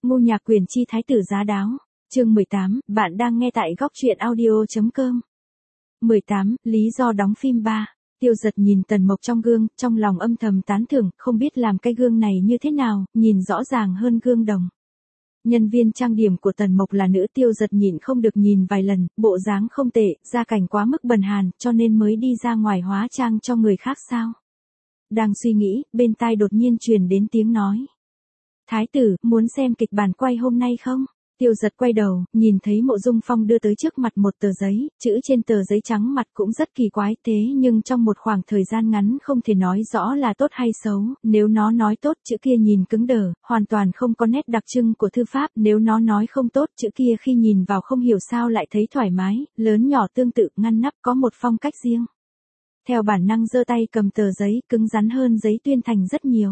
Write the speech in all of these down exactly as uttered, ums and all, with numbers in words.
Ngô Nhạc Quyền chi thái tử giá đáo. Chương mười tám, bạn đang nghe tại góc truyện audio chấm com. mười tám, lý do đóng phim ba. Tiêu Dật nhìn Tần Mộc trong gương, trong lòng âm thầm tán thưởng, không biết làm cái gương này như thế nào, nhìn rõ ràng hơn gương đồng. Nhân viên trang điểm của Tần Mộc là nữ. Tiêu Dật nhịn không được nhìn vài lần, bộ dáng không tệ, gia cảnh quá mức bần hàn, cho nên mới đi ra ngoài hóa trang cho người khác sao. Đang suy nghĩ, bên tai đột nhiên truyền đến tiếng nói. Thái tử, muốn xem kịch bản quay hôm nay không? Tiêu Dật quay đầu, nhìn thấy Mộ Dung Phong đưa tới trước mặt một tờ giấy, chữ trên tờ giấy trắng mặt cũng rất kỳ quái, thế nhưng trong một khoảng thời gian ngắn không thể nói rõ là tốt hay xấu. Nếu nó nói tốt, chữ kia nhìn cứng đờ, hoàn toàn không có nét đặc trưng của thư pháp. Nếu nó nói không tốt, chữ kia khi nhìn vào không hiểu sao lại thấy thoải mái, lớn nhỏ tương tự, ngăn nắp, có một phong cách riêng. Theo bản năng giơ tay cầm tờ giấy, cứng rắn hơn giấy tuyên thành rất nhiều.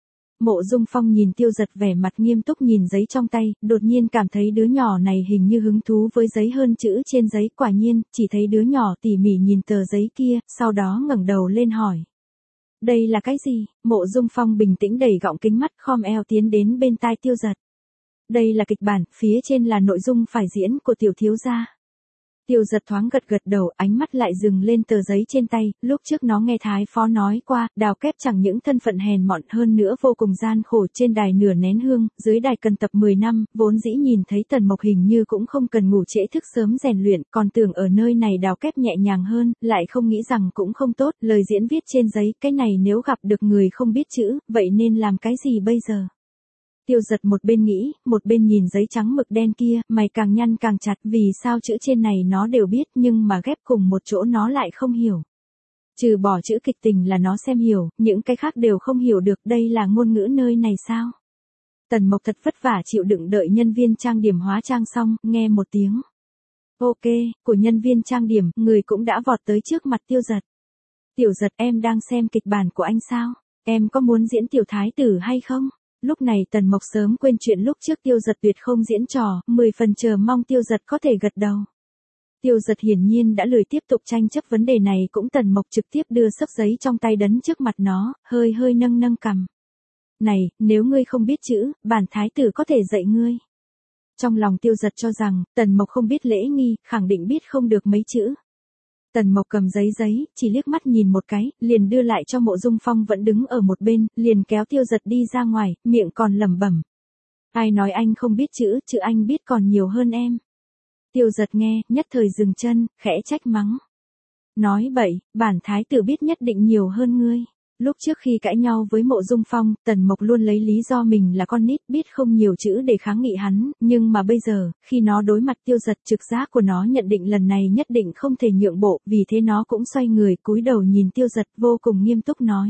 Mộ Dung Phong nhìn Tiêu Dật vẻ mặt nghiêm túc nhìn giấy trong tay, đột nhiên cảm thấy đứa nhỏ này hình như hứng thú với giấy hơn chữ trên giấy. Quả nhiên, chỉ thấy đứa nhỏ tỉ mỉ nhìn tờ giấy kia, sau đó ngẩng đầu lên hỏi. Đây là cái gì? Mộ Dung Phong bình tĩnh đẩy gọng kính mắt, khom eo tiến đến bên tai Tiêu Dật. Đây là kịch bản, phía trên là nội dung phải diễn của tiểu thiếu gia. Tiêu Dật thoáng gật gật đầu, ánh mắt lại dừng lên tờ giấy trên tay. Lúc trước nó nghe Thái Phó nói qua, Đào Kép chẳng những thân phận hèn mọn hơn nữa vô cùng gian khổ, trên đài nửa nén hương, dưới đài cần tập mười năm, vốn dĩ nhìn thấy Tần Mộc hình như cũng không cần ngủ trễ thức sớm rèn luyện, còn tưởng ở nơi này Đào Kép nhẹ nhàng hơn, lại không nghĩ rằng cũng không tốt. Lời diễn viết trên giấy, cái này nếu gặp được người không biết chữ, vậy nên làm cái gì bây giờ? Tiêu Dật một bên nghĩ, một bên nhìn giấy trắng mực đen kia, mày càng nhăn càng chặt, vì sao chữ trên này nó đều biết nhưng mà ghép cùng một chỗ nó lại không hiểu. Trừ bỏ chữ kịch tình là nó xem hiểu, những cái khác đều không hiểu được, đây là ngôn ngữ nơi này sao? Tần Mộc thật vất vả chịu đựng đợi nhân viên trang điểm hóa trang xong, nghe một tiếng. Ok, của nhân viên trang điểm, người cũng đã vọt tới trước mặt Tiêu Dật. Tiểu Dật, em đang xem kịch bản của anh sao? Em có muốn diễn tiểu thái tử hay không? Lúc này Tần Mộc sớm quên chuyện lúc trước Tiêu Dật tuyệt không diễn trò, mười phần chờ mong Tiêu Dật có thể gật đầu. Tiêu Dật hiển nhiên đã lười tiếp tục tranh chấp vấn đề này, cũng Tần Mộc trực tiếp đưa xấp giấy trong tay đấn trước mặt nó, hơi hơi nâng nâng cằm. Này, nếu ngươi không biết chữ, bản thái tử có thể dạy ngươi. Trong lòng Tiêu Dật cho rằng, Tần Mộc không biết lễ nghi, khẳng định biết không được mấy chữ. Tần Mộc cầm giấy giấy, chỉ liếc mắt nhìn một cái, liền đưa lại cho Mộ Dung Phong vẫn đứng ở một bên, liền kéo Tiêu Dật đi ra ngoài, miệng còn lẩm bẩm. Ai nói anh không biết chữ, chữ anh biết còn nhiều hơn em. Tiêu Dật nghe, nhất thời dừng chân, khẽ trách mắng. Nói bậy, bản thái tử biết nhất định nhiều hơn ngươi. Lúc trước khi cãi nhau với Mộ Dung Phong, Tần Mộc luôn lấy lý do mình là con nít biết không nhiều chữ để kháng nghị hắn, nhưng mà bây giờ, khi nó đối mặt Tiêu Dật, trực giác của nó nhận định lần này nhất định không thể nhượng bộ, vì thế nó cũng xoay người cúi đầu nhìn Tiêu Dật vô cùng nghiêm túc nói.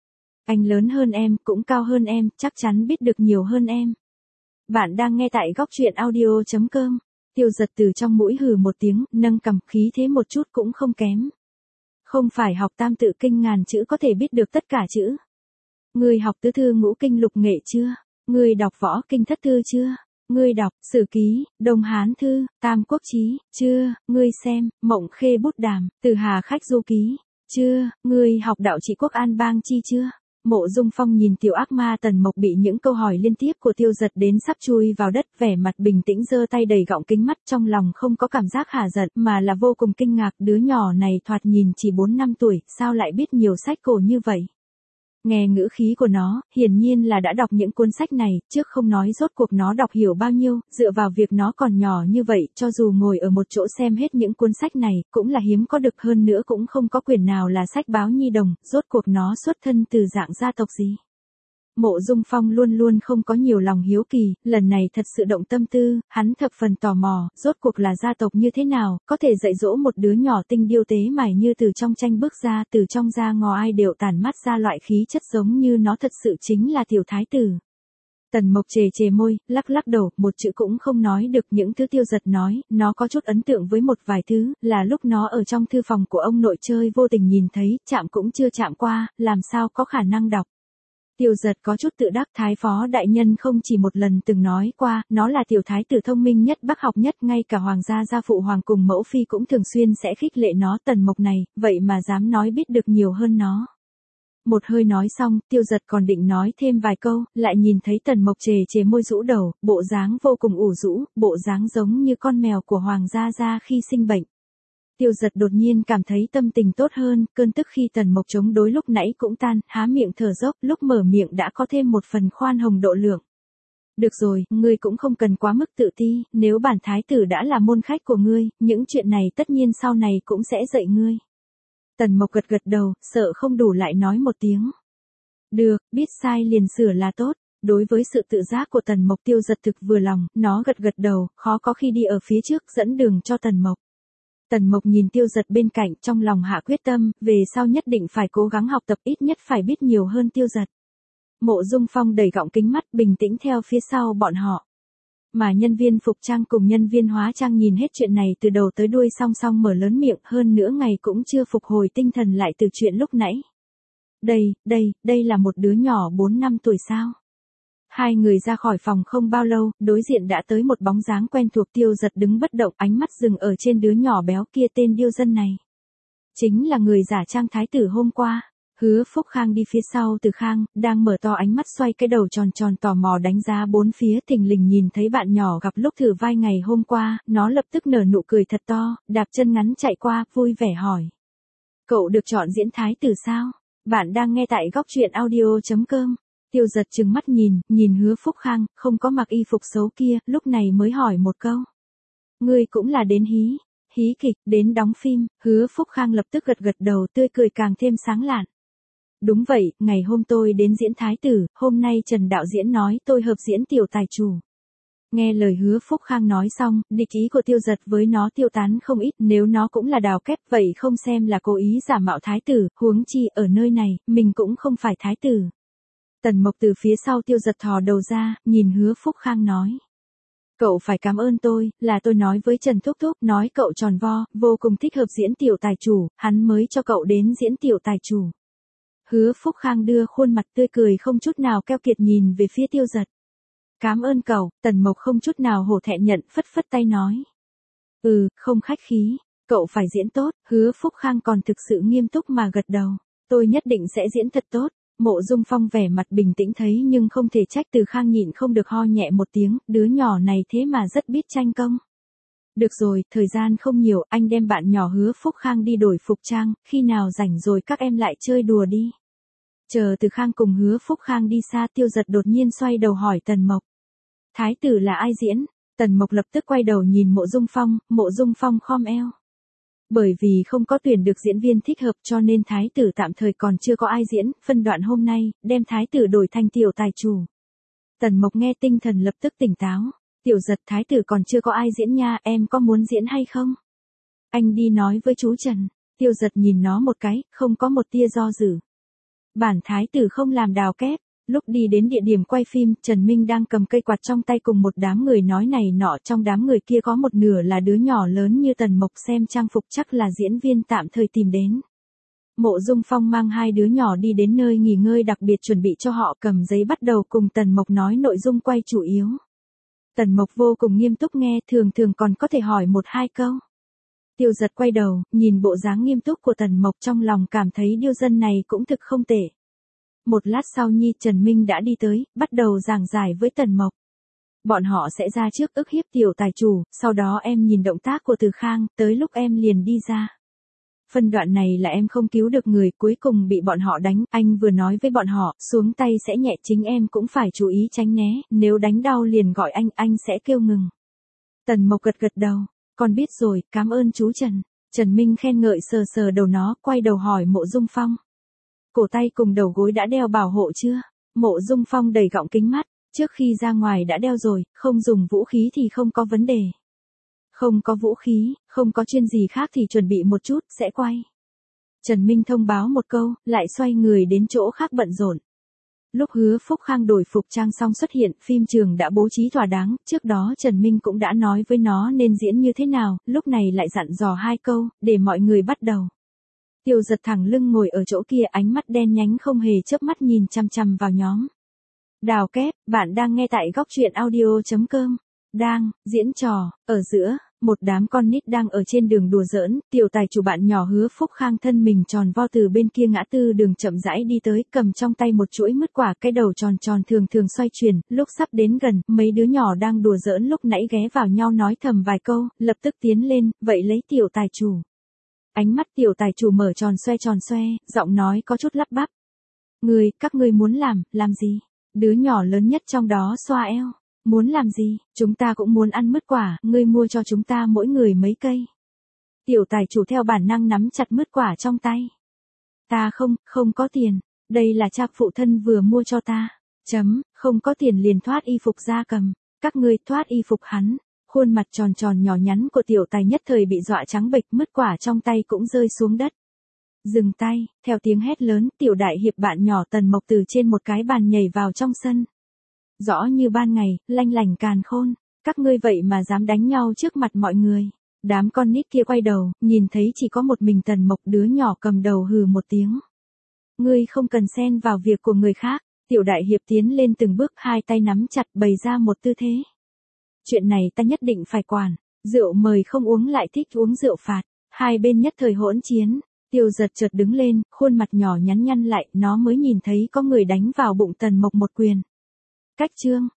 Anh lớn hơn em, cũng cao hơn em, chắc chắn biết được nhiều hơn em. Bạn đang nghe tại góc truyện audio chấm com. Tiêu Dật từ trong mũi hừ một tiếng, nâng cằm, khí thế một chút cũng không kém. Không phải học tam tự kinh ngàn chữ có thể biết được tất cả chữ. Ngươi học tứ thư ngũ kinh lục nghệ chưa? Ngươi đọc võ kinh thất thư chưa? Ngươi đọc sử ký, Đông Hán thư, Tam Quốc chí, chưa? Ngươi xem, Mộng Khê bút đàm, Từ Hà khách du ký, chưa? Ngươi học đạo trị quốc an bang chi chưa? Mộ Dung Phong nhìn tiểu ác ma Tần Mộc bị những câu hỏi liên tiếp của Tiêu Dật đến sắp chui vào đất, vẻ mặt bình tĩnh giơ tay đầy gọng kính mắt, trong lòng không có cảm giác hả giận, mà là vô cùng kinh ngạc, đứa nhỏ này thoạt nhìn chỉ bốn năm tuổi, sao lại biết nhiều sách cổ như vậy? Nghe ngữ khí của nó, hiển nhiên là đã đọc những cuốn sách này, trước không nói rốt cuộc nó đọc hiểu bao nhiêu, dựa vào việc nó còn nhỏ như vậy, cho dù ngồi ở một chỗ xem hết những cuốn sách này, cũng là hiếm có được, hơn nữa cũng không có quyển nào là sách báo nhi đồng, rốt cuộc nó xuất thân từ dạng gia tộc gì. Mộ Dung Phong luôn luôn không có nhiều lòng hiếu kỳ, lần này thật sự động tâm tư, hắn thập phần tò mò, rốt cuộc là gia tộc như thế nào, có thể dạy dỗ một đứa nhỏ tinh điêu tế mải như từ trong tranh bước ra, từ trong da ngò ai đều tản mắt ra loại khí chất giống như nó thật sự chính là tiểu thái tử. Tần Mộc chề chề môi, lắc lắc đầu, một chữ cũng không nói được những thứ Tiêu Dật nói, nó có chút ấn tượng với một vài thứ, là lúc nó ở trong thư phòng của ông nội chơi vô tình nhìn thấy, chạm cũng chưa chạm qua, làm sao có khả năng đọc. Tiêu Dật có chút tự đắc, Thái Phó đại nhân không chỉ một lần từng nói qua, nó là tiểu thái tử thông minh nhất, bác học nhất, ngay cả hoàng gia gia phụ hoàng cùng mẫu phi cũng thường xuyên sẽ khích lệ nó. Tần Mộc này, vậy mà dám nói biết được nhiều hơn nó. Một hơi nói xong, Tiêu Dật còn định nói thêm vài câu, lại nhìn thấy Tần Mộc chề chề môi rũ đầu, bộ dáng vô cùng ủ rũ, bộ dáng giống như con mèo của Hoàng gia gia khi sinh bệnh. Tiêu Dật đột nhiên cảm thấy tâm tình tốt hơn, cơn tức khi Tần Mộc chống đối lúc nãy cũng tan, há miệng thở dốc, lúc mở miệng đã có thêm một phần khoan hồng độ lượng. Được rồi, ngươi cũng không cần quá mức tự ti, nếu bản thái tử đã là môn khách của ngươi, những chuyện này tất nhiên sau này cũng sẽ dạy ngươi. Tần Mộc gật gật đầu, sợ không đủ lại nói một tiếng. Được, biết sai liền sửa là tốt. Đối với sự tự giác của Tần Mộc, Tiêu Dật thực vừa lòng, nó gật gật đầu, khó có khi đi ở phía trước dẫn đường cho Tần Mộc. Tần Mộc nhìn Tiêu Dật bên cạnh, trong lòng hạ quyết tâm, về sau nhất định phải cố gắng học tập, ít nhất phải biết nhiều hơn Tiêu Dật. Mộ Dung Phong đẩy gọng kính mắt, bình tĩnh theo phía sau bọn họ. Mà nhân viên phục trang cùng nhân viên hóa trang nhìn hết chuyện này từ đầu tới đuôi song song mở lớn miệng, hơn nữa ngày cũng chưa phục hồi tinh thần lại từ chuyện lúc nãy. Đây, đây, đây là một đứa nhỏ bốn năm tuổi sao? Hai người ra khỏi phòng không bao lâu, đối diện đã tới một bóng dáng quen thuộc. Tiêu Dật đứng bất động, ánh mắt dừng ở trên đứa nhỏ béo kia. Tên điêu dân này chính là người giả trang thái tử hôm qua. Hứa Phúc Khang đi phía sau Từ Khang, đang mở to ánh mắt xoay cái đầu tròn tròn tò mò đánh giá bốn phía, thình lình nhìn thấy bạn nhỏ gặp lúc thử vai ngày hôm qua, nó lập tức nở nụ cười thật to, đạp chân ngắn chạy qua, vui vẻ hỏi. Cậu được chọn diễn thái tử sao? Bạn đang nghe tại góc truyện audio chấm com. Tiêu Dật trừng mắt nhìn, nhìn Hứa Phúc Khang, không có mặc y phục xấu kia, lúc này mới hỏi một câu. Ngươi cũng là đến hí, hí kịch, đến đóng phim. Hứa Phúc Khang lập tức gật gật đầu, tươi cười càng thêm sáng lạn. Đúng vậy, ngày hôm tôi đến diễn thái tử, hôm nay Trần đạo diễn nói tôi hợp diễn tiểu tài chủ. Nghe lời Hứa Phúc Khang nói xong, địch ý của Tiêu Dật với nó tiêu tán không ít, nếu nó cũng là đào kép vậy không xem là cố ý giả mạo thái tử, huống chi ở nơi này, mình cũng không phải thái tử. Tần Mộc từ phía sau Tiêu Dật thò đầu ra, nhìn Hứa Phúc Khang nói. Cậu phải cảm ơn tôi, là tôi nói với Trần Thúc Thúc, nói cậu tròn vo, vô cùng thích hợp diễn tiểu tài chủ, hắn mới cho cậu đến diễn tiểu tài chủ. Hứa Phúc Khang đưa khuôn mặt tươi cười không chút nào keo kiệt nhìn về phía Tiêu Dật. Cảm ơn cậu. Tần Mộc không chút nào hổ thẹn nhận, phất phất tay nói. Ừ, không khách khí, cậu phải diễn tốt. Hứa Phúc Khang còn thực sự nghiêm túc mà gật đầu. Tôi nhất định sẽ diễn thật tốt. Mộ Dung Phong vẻ mặt bình tĩnh thấy nhưng không thể trách Từ Khang nhịn không được ho nhẹ một tiếng, đứa nhỏ này thế mà rất biết tranh công. Được rồi, thời gian không nhiều, anh đem bạn nhỏ Hứa Phúc Khang đi đổi phục trang, khi nào rảnh rồi các em lại chơi đùa đi. Chờ Từ Khang cùng Hứa Phúc Khang đi xa, Tiêu Dật đột nhiên xoay đầu hỏi Tần Mộc. Thái tử là ai diễn? Tần Mộc lập tức quay đầu nhìn Mộ Dung Phong, Mộ Dung Phong khom eo. Bởi vì không có tuyển được diễn viên thích hợp cho nên thái tử tạm thời còn chưa có ai diễn, phân đoạn hôm nay, đem thái tử đổi thành tiểu tài chủ. Tần Mộc nghe tinh thần lập tức tỉnh táo. Tiểu Dật, thái tử còn chưa có ai diễn nha, em có muốn diễn hay không? Anh đi nói với chú Trần. Tiêu Dật nhìn nó một cái, không có một tia do dự. Bản thái tử không làm đào kép. Lúc đi đến địa điểm quay phim, Trần Minh đang cầm cây quạt trong tay cùng một đám người nói này nọ, trong đám người kia có một nửa là đứa nhỏ lớn như Tần Mộc, xem trang phục chắc là diễn viên tạm thời tìm đến. Mộ Dung Phong mang hai đứa nhỏ đi đến nơi nghỉ ngơi đặc biệt chuẩn bị cho họ, cầm giấy bắt đầu cùng Tần Mộc nói nội dung quay chủ yếu. Tần Mộc vô cùng nghiêm túc nghe, thường thường còn có thể hỏi một hai câu. Tiêu Dật quay đầu, nhìn bộ dáng nghiêm túc của Tần Mộc trong lòng cảm thấy điêu dân này cũng thực không tệ. Một lát sau Nhi Trần Minh đã đi tới, bắt đầu giảng giải với Tần Mộc. Bọn họ sẽ ra trước ức hiếp tiểu tài chủ, sau đó em nhìn động tác của Từ Khang, tới lúc em liền đi ra. Phân đoạn này là em không cứu được người, cuối cùng bị bọn họ đánh, anh vừa nói với bọn họ, xuống tay sẽ nhẹ, chính em cũng phải chú ý tránh né, nếu đánh đau liền gọi anh, anh sẽ kêu ngừng. Tần Mộc gật gật đầu, con biết rồi, cảm ơn chú Trần. Trần Minh khen ngợi sờ sờ đầu nó, quay đầu hỏi Mộ Dung Phong. Cổ tay cùng đầu gối đã đeo bảo hộ chưa? Mộ Dung Phong đầy gọng kính mắt, trước khi ra ngoài đã đeo rồi, không dùng vũ khí thì không có vấn đề. Không có vũ khí, không có chuyên gì khác thì chuẩn bị một chút, sẽ quay. Trần Minh thông báo một câu, lại xoay người đến chỗ khác bận rộn. Lúc Hứa Phúc Khang đổi phục trang xong xuất hiện, phim trường đã bố trí thỏa đáng, trước đó Trần Minh cũng đã nói với nó nên diễn như thế nào, lúc này lại dặn dò hai câu, để mọi người bắt đầu. Tiêu Dật thẳng lưng ngồi ở chỗ kia, ánh mắt đen nhánh không hề chớp mắt nhìn chằm chằm vào nhóm. Đào kép, bạn đang nghe tại góc truyện audio chấm com. Đang, diễn trò, ở giữa, Một đám con nít đang ở trên đường đùa giỡn, tiểu tài chủ bạn nhỏ Hứa Phúc Khang thân mình tròn vo từ bên kia ngã tư đường chậm rãi đi tới, cầm trong tay một chuỗi mứt quả, cái đầu tròn tròn thường thường xoay chuyển, lúc sắp đến gần, mấy đứa nhỏ đang đùa giỡn lúc nãy ghé vào nhau nói thầm vài câu, lập tức tiến lên, vậy lấy tiểu tài chủ. Ánh mắt tiểu tài chủ mở tròn xoe tròn xoe, giọng nói có chút lắp bắp. Người, các ngươi muốn làm, làm gì? Đứa nhỏ lớn nhất trong đó xoa eo. Muốn làm gì? Chúng ta cũng muốn ăn mứt quả, ngươi mua cho chúng ta mỗi người mấy cây. Tiểu tài chủ theo bản năng nắm chặt mứt quả trong tay. Ta không, không có tiền. Đây là cha phụ thân vừa mua cho ta. Chấm, không có tiền liền thoát y phục ra cầm. Các ngươi thoát y phục hắn. Khuôn mặt tròn tròn nhỏ nhắn của tiểu tài nhất thời bị dọa trắng bệch, mứt quả trong tay cũng rơi xuống đất. Dừng tay, theo tiếng hét lớn, tiểu đại hiệp bạn nhỏ Tần Mộc từ trên một cái bàn nhảy vào trong sân. Rõ như ban ngày, lanh lảnh càn khôn, các ngươi vậy mà dám đánh nhau trước mặt mọi người. Đám con nít kia quay đầu, nhìn thấy chỉ có một mình Tần Mộc, đứa nhỏ cầm đầu hừ một tiếng. Ngươi không cần xen vào việc của người khác. Tiểu đại hiệp tiến lên từng bước, hai tay nắm chặt bày ra một tư thế. Chuyện này ta nhất định phải quản, rượu mời không uống lại thích uống rượu phạt, hai bên nhất thời hỗn chiến. Tiêu Giật chợt đứng lên, khuôn mặt nhỏ nhắn nhăn lại, nó mới nhìn thấy có người đánh vào bụng Tần Mộc một quyền. Cách chương